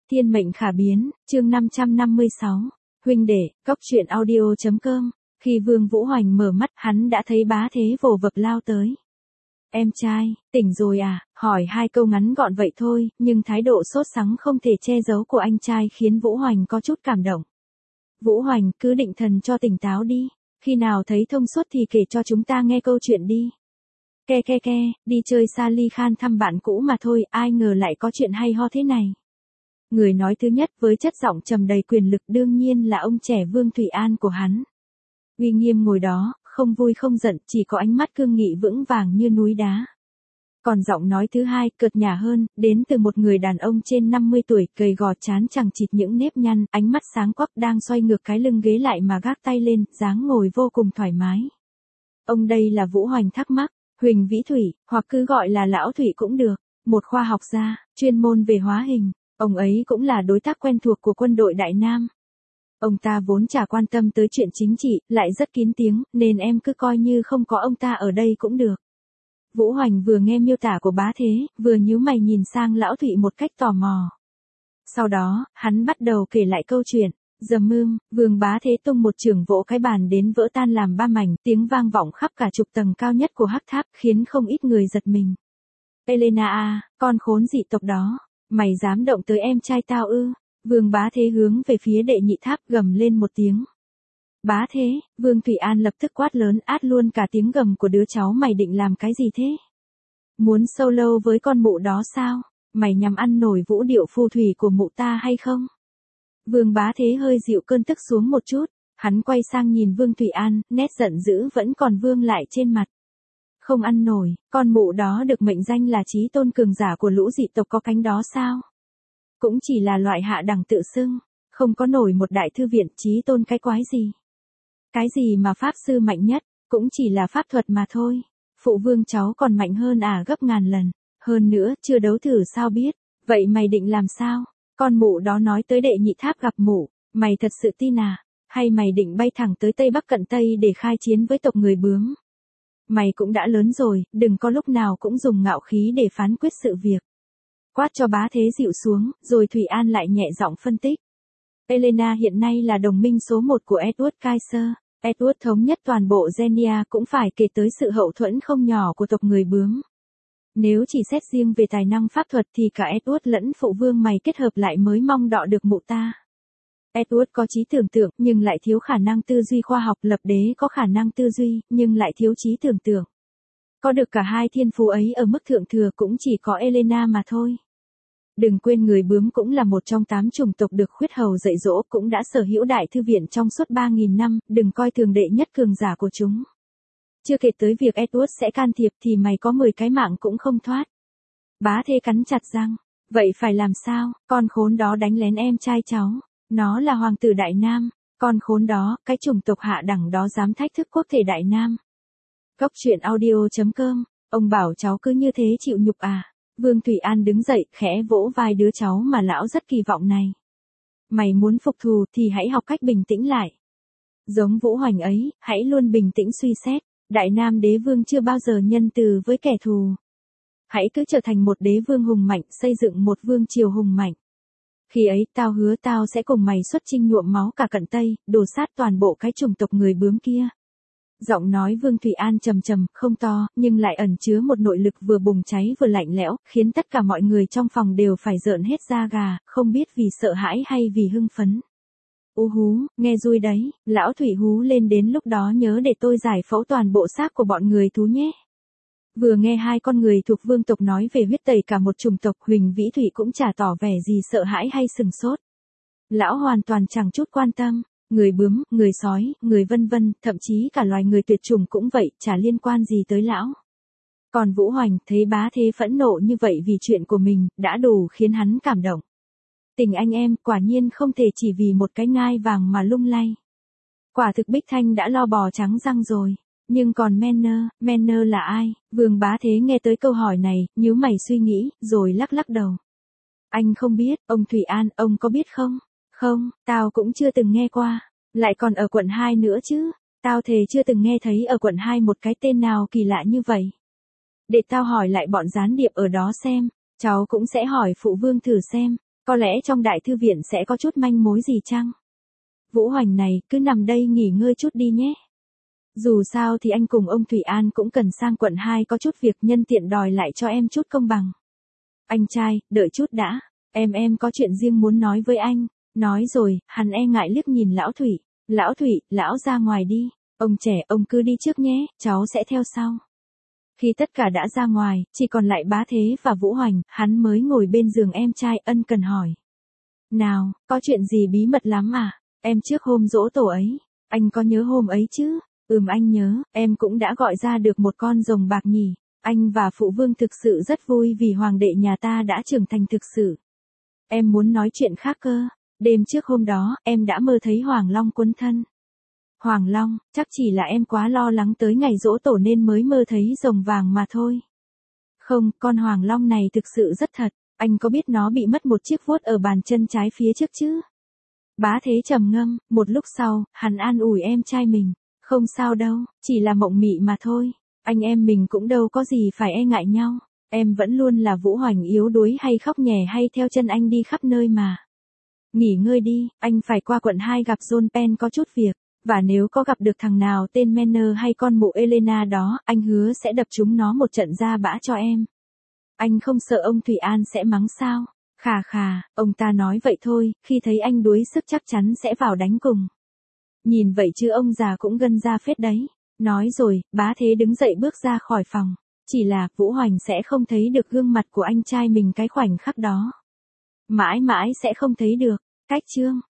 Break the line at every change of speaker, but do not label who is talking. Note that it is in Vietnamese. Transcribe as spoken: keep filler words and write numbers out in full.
Thiên mệnh khả biến, chương năm trăm năm mươi sáu. Huynh đệ, cốc truyện audio chấm com. Khi Vương Vũ Hoành mở mắt, hắn đã thấy Bá Thế vồ vập lao tới. Em trai, tỉnh rồi à? Hỏi hai câu ngắn gọn vậy thôi, nhưng thái độ sốt sắng không thể che giấu của anh trai khiến Vũ Hoành có chút cảm động. Vũ Hoành, cứ định thần cho tỉnh táo đi. Khi nào thấy thông suốt thì kể cho chúng ta nghe câu chuyện đi. Ke ke ke, đi chơi Sally Khan thăm bạn cũ mà thôi, ai ngờ lại có chuyện hay ho thế này. Người nói thứ nhất với chất giọng trầm đầy quyền lực đương nhiên là ông trẻ Vương Thụy An của hắn. Uy nghiêm ngồi đó, không vui không giận, chỉ có ánh mắt cương nghị vững vàng như núi đá. Còn giọng nói thứ hai, cợt nhả hơn, đến từ một người đàn ông trên năm mươi tuổi, gầy gò trán chằng chịt những nếp nhăn, ánh mắt sáng quắc đang xoay ngược cái lưng ghế lại mà gác tay lên, dáng ngồi vô cùng thoải mái. Ông đây là Vũ Hoành thắc mắc, Huỳnh Vĩ Thủy, hoặc cứ gọi là Lão Thụy cũng được, một khoa học gia, chuyên môn về hóa hình. Ông ấy cũng là đối tác quen thuộc của quân đội Đại Nam. Ông ta vốn chả quan tâm tới chuyện chính trị, lại rất kín tiếng, nên em cứ coi như không có ông ta ở đây cũng được. Vũ Hoành vừa nghe miêu tả của Bá Thế, vừa nhíu mày nhìn sang Lão Thụy một cách tò mò. Sau đó, hắn bắt đầu kể lại câu chuyện. Dầm mương, Vương Bá Thế tung một chưởng vỗ cái bàn đến vỡ tan làm ba mảnh, tiếng vang vọng khắp cả chục tầng cao nhất của hắc tháp, khiến không ít người giật mình. Elena à, con khốn dị tộc đó. Mày dám động tới em trai tao ư? Vương Bá Thế hướng về phía đệ nhị tháp gầm lên một tiếng. Bá Thế, Vương Thụy An lập tức quát lớn át luôn cả tiếng gầm của đứa cháu mày định làm cái gì thế? Muốn solo với con mụ đó sao? Mày nhằm ăn nổi vũ điệu phù thủy của mụ ta hay không? Vương Bá Thế hơi dịu cơn tức xuống một chút, hắn quay sang nhìn Vương Thụy An, nét giận dữ vẫn còn vương lại trên mặt. Không ăn nổi, con mụ đó được mệnh danh là chí tôn cường giả của lũ dị tộc có cánh đó sao? Cũng chỉ là loại hạ đẳng tự xưng, không có nổi một đại thư viện chí tôn cái quái gì. Cái gì mà pháp sư mạnh nhất, cũng chỉ là pháp thuật mà thôi. Phụ vương cháu còn mạnh hơn à gấp ngàn lần, hơn nữa chưa đấu thử sao biết, vậy mày định làm sao? Con mụ đó nói tới đệ nhị tháp gặp mụ, mày thật sự tin à? Hay mày định bay thẳng tới Tây Bắc cận Tây để khai chiến với tộc người bướm? Mày cũng đã lớn rồi, đừng có lúc nào cũng dùng ngạo khí để phán quyết sự việc. Quát cho Bá Thế dịu xuống, rồi Thụy An lại nhẹ giọng phân tích. Elena hiện nay là đồng minh số một của Edward Kaiser. Edward thống nhất toàn bộ Genia cũng phải kể tới sự hậu thuẫn không nhỏ của tộc người bướm. Nếu chỉ xét riêng về tài năng pháp thuật thì cả Edward lẫn phụ vương mày kết hợp lại mới mong đọ được mụ ta. Edward có trí tưởng tượng, nhưng lại thiếu khả năng tư duy khoa học, lập đế có khả năng tư duy, nhưng lại thiếu trí tưởng tượng. Có được cả hai thiên phú ấy ở mức thượng thừa cũng chỉ có Elena mà thôi. Đừng quên người bướm cũng là một trong tám chủng tộc được khuyết hầu dạy dỗ, cũng đã sở hữu đại thư viện trong suốt ba nghìn năm, đừng coi thường đệ nhất cường giả của chúng. Chưa kể tới việc Edward sẽ can thiệp thì mày có mười cái mạng cũng không thoát. Bá Thế cắn chặt răng, vậy phải làm sao? Con khốn đó đánh lén em trai cháu. Nó là hoàng tử Đại Nam, con khốn đó, cái chủng tộc hạ đẳng đó dám thách thức quốc thể Đại Nam. Cốc truyện audio chấm com, ông bảo cháu cứ như thế chịu nhục à? Vương Thụy An đứng dậy, khẽ vỗ vai đứa cháu mà lão rất kỳ vọng này. Mày muốn phục thù thì hãy học cách bình tĩnh lại. Giống Vũ Hoành ấy, hãy luôn bình tĩnh suy xét, Đại Nam đế vương chưa bao giờ nhân từ với kẻ thù. Hãy cứ trở thành một đế vương hùng mạnh, xây dựng một vương triều hùng mạnh. Khi ấy, tao hứa tao sẽ cùng mày xuất chinh nhuộm máu cả cận Tây, đổ sát toàn bộ cái chủng tộc người bướm kia. Giọng nói Vương Thụy An trầm trầm, không to, nhưng lại ẩn chứa một nội lực vừa bùng cháy vừa lạnh lẽo, khiến tất cả mọi người trong phòng đều phải rợn hết da gà, không biết vì sợ hãi hay vì hưng phấn. Ú hú, nghe vui đấy, lão Thụy hú lên, đến lúc đó nhớ để tôi giải phẫu toàn bộ xác của bọn người thú nhé. Vừa nghe hai con người thuộc vương tộc nói về huyết tẩy cả một chủng tộc, Huỳnh Vĩ Thủy cũng chả tỏ vẻ gì sợ hãi hay sừng sốt. Lão hoàn toàn chẳng chút quan tâm, người bướm, người sói, người vân vân, thậm chí cả loài người tuyệt chủng cũng vậy, chả liên quan gì tới lão. Còn Vũ Hoành thấy Bá Thế phẫn nộ như vậy vì chuyện của mình, đã đủ khiến hắn cảm động. Tình anh em quả nhiên không thể chỉ vì một cái ngai vàng mà lung lay. Quả thực Bích Thanh đã lo bò trắng răng rồi. Nhưng còn Manner, Manner là ai? Vương Bá Thế nghe tới câu hỏi này, nhíu mày suy nghĩ, rồi lắc lắc đầu. Anh không biết, ông Thụy An, ông có biết không? Không, tao cũng chưa từng nghe qua. Lại còn ở quận hai nữa chứ. Tao thề chưa từng nghe thấy ở quận hai một cái tên nào kỳ lạ như vậy. Để tao hỏi lại bọn gián điệp ở đó xem. Cháu cũng sẽ hỏi phụ vương thử xem. Có lẽ trong đại thư viện sẽ có chút manh mối gì chăng? Vũ Hoành này, cứ nằm đây nghỉ ngơi chút đi nhé. Dù sao thì anh cùng ông Thủy An cũng cần sang quận hai có chút việc, nhân tiện đòi lại cho em chút công bằng. Anh trai, đợi chút đã. Em em có chuyện riêng muốn nói với anh. Nói rồi, hắn e ngại liếc nhìn lão Thủy. Lão Thủy, lão ra ngoài đi. Ông trẻ, ông cứ đi trước nhé, cháu sẽ theo sau. Khi tất cả đã ra ngoài, chỉ còn lại Bá Thế và Vũ Hoành, hắn mới ngồi bên giường em trai ân cần hỏi. Nào, có chuyện gì bí mật lắm à? Em trước hôm giỗ tổ ấy, anh có nhớ hôm ấy chứ? Ừm anh nhớ, em cũng đã gọi ra được một con rồng bạc nhỉ. Anh và phụ vương thực sự rất vui vì hoàng đệ nhà ta đã trưởng thành thực sự. Em muốn nói chuyện khác cơ. Đêm trước hôm đó, em đã mơ thấy Hoàng Long quấn thân. Hoàng Long, chắc chỉ là em quá lo lắng tới ngày giỗ tổ nên mới mơ thấy rồng vàng mà thôi. Không, con Hoàng Long này thực sự rất thật. Anh có biết nó bị mất một chiếc vuốt ở bàn chân trái phía trước chứ? Bá Thế trầm ngâm, một lúc sau, hắn an ủi em trai mình. Không sao đâu, chỉ là mộng mị mà thôi. Anh em mình cũng đâu có gì phải e ngại nhau. Em vẫn luôn là Vũ Hoành yếu đuối hay khóc nhè hay theo chân anh đi khắp nơi mà. Nghỉ ngơi đi, anh phải qua quận hai gặp John Penn có chút việc. Và nếu có gặp được thằng nào tên Manner hay con mụ Elena đó, anh hứa sẽ đập chúng nó một trận ra bã cho em. Anh không sợ ông Thủy An sẽ mắng sao? Khà khà, ông ta nói vậy thôi, khi thấy anh đuối sức chắc chắn sẽ vào đánh cùng. Nhìn vậy chứ ông già cũng gân ra phết đấy. Nói rồi, Bá Thế đứng dậy bước ra khỏi phòng. Chỉ là, Vũ Hoành sẽ không thấy được gương mặt của anh trai mình cái khoảnh khắc đó. Mãi mãi sẽ không thấy được. Cách chương